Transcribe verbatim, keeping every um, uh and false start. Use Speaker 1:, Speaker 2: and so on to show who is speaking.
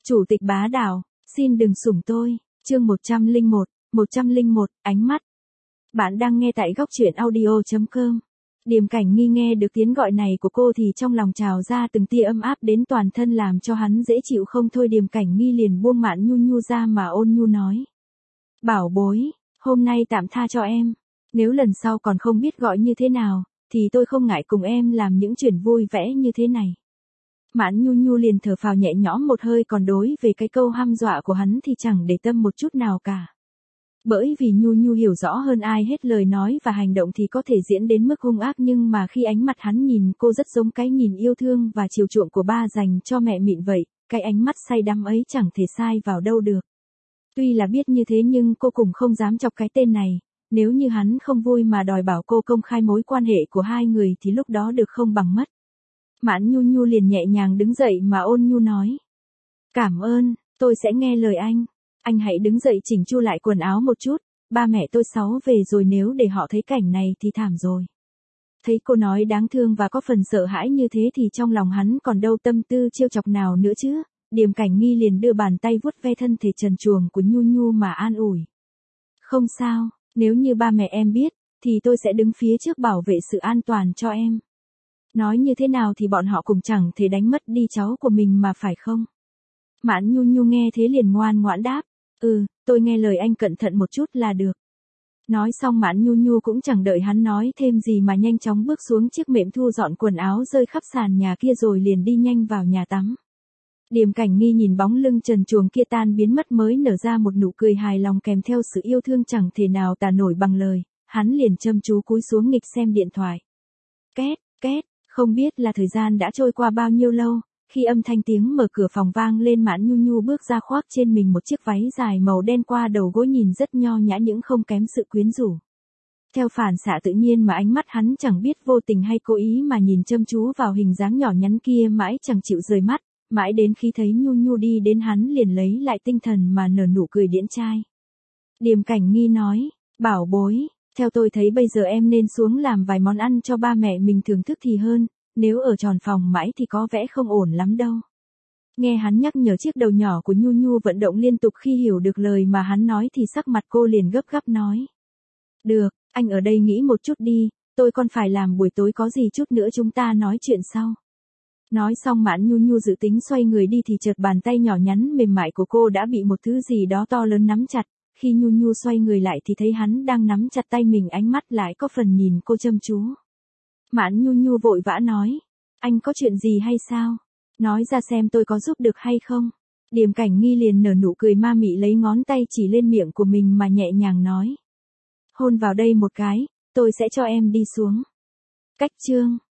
Speaker 1: Chủ tịch bá đạo, xin đừng sủng tôi, chương một trăm lẻ một, một trăm lẻ một, ánh mắt. Bạn đang nghe tại góc truyện audio chấm com. Điềm Cảnh Nghi nghe được tiếng gọi này của cô thì trong lòng trào ra từng tia ấm áp đến toàn thân làm cho hắn dễ chịu không thôi. Điềm Cảnh Nghi liền buông Mạn Nhu Nhu ra mà ôn nhu nói. Bảo bối, hôm nay tạm tha cho em. Nếu lần sau còn không biết gọi như thế nào, thì tôi không ngại cùng em làm những chuyện vui vẻ như thế này. Mạn Nhu Nhu liền thở phào nhẹ nhõm một hơi, còn đối về cái câu hăm dọa của hắn thì chẳng để tâm một chút nào cả. Bởi vì Nhu Nhu hiểu rõ hơn ai hết lời nói và hành động thì có thể diễn đến mức hung ác, nhưng mà khi ánh mắt hắn nhìn cô rất giống cái nhìn yêu thương và chiều chuộng của ba dành cho mẹ mịn vậy, cái ánh mắt say đắm ấy chẳng thể sai vào đâu được. Tuy là biết như thế nhưng cô cũng không dám chọc cái tên này, nếu như hắn không vui mà đòi bảo cô công khai mối quan hệ của hai người thì lúc đó được không bằng mất. Mạn Nhu Nhu liền nhẹ nhàng đứng dậy mà ôn nhu nói. Cảm ơn, tôi sẽ nghe lời anh. Anh hãy đứng dậy chỉnh chu lại quần áo một chút, ba mẹ tôi sáu về rồi, nếu để họ thấy cảnh này thì thảm rồi. Thấy cô nói đáng thương và có phần sợ hãi như thế thì trong lòng hắn còn đâu tâm tư trêu chọc nào nữa chứ. Điềm Cảnh Nghi liền đưa bàn tay vuốt ve thân thể trần truồng của Nhu Nhu mà an ủi. Không sao, nếu như ba mẹ em biết, thì tôi sẽ đứng phía trước bảo vệ sự an toàn cho em. Nói như thế nào thì bọn họ cũng chẳng thể đánh mất đi cháu của mình mà phải không? Mạn Nhu Nhu nghe thế liền ngoan ngoãn đáp. Ừ, tôi nghe lời anh, cẩn thận một chút là được. Nói xong Mạn Nhu Nhu cũng chẳng đợi hắn nói thêm gì mà nhanh chóng bước xuống chiếc mệm thu dọn quần áo rơi khắp sàn nhà kia rồi liền đi nhanh vào nhà tắm. Điềm Cảnh Nghi nhìn bóng lưng trần truồng kia tan biến mất mới nở ra một nụ cười hài lòng kèm theo sự yêu thương chẳng thể nào tả nổi bằng lời. Hắn liền chăm chú cúi xuống nghịch xem điện thoại. Két, két, không biết là thời gian đã trôi qua bao nhiêu lâu. Khi âm thanh tiếng mở cửa phòng vang lên, Mạn Nhu Nhu bước ra khoác trên mình một chiếc váy dài màu đen qua đầu gối nhìn rất nho nhã nhưng không kém sự quyến rũ. Theo phản xạ tự nhiên mà ánh mắt hắn chẳng biết vô tình hay cố ý mà nhìn chăm chú vào hình dáng nhỏ nhắn kia mãi chẳng chịu rời mắt, mãi đến khi thấy Nhu Nhu đi đến hắn liền lấy lại tinh thần mà nở nụ cười điển trai. Điềm Cảnh Nghi nói, bảo bối, theo tôi thấy bây giờ em nên xuống làm vài món ăn cho ba mẹ mình thưởng thức thì hơn. Nếu ở tròn phòng mãi thì có vẻ không ổn lắm đâu. Nghe hắn nhắc nhở, chiếc đầu nhỏ của Nhu Nhu vận động liên tục khi hiểu được lời mà hắn nói thì sắc mặt cô liền gấp gáp nói. Được, anh ở đây nghĩ một chút đi, tôi còn phải làm buổi tối, có gì chút nữa chúng ta nói chuyện sau. Nói xong Mạn Nhu Nhu dự tính xoay người đi thì chợt bàn tay nhỏ nhắn mềm mại của cô đã bị một thứ gì đó to lớn nắm chặt. Khi Nhu Nhu xoay người lại thì thấy hắn đang nắm chặt tay mình, ánh mắt lại có phần nhìn cô chăm chú. Mạn Nhu Nhu vội vã nói, anh có chuyện gì hay sao? Nói ra xem tôi có giúp được hay không? Điềm Cảnh Nghi liền nở nụ cười ma mị lấy ngón tay chỉ lên miệng của mình mà nhẹ nhàng nói. Hôn vào đây một cái, tôi sẽ cho em đi xuống. Cách chương.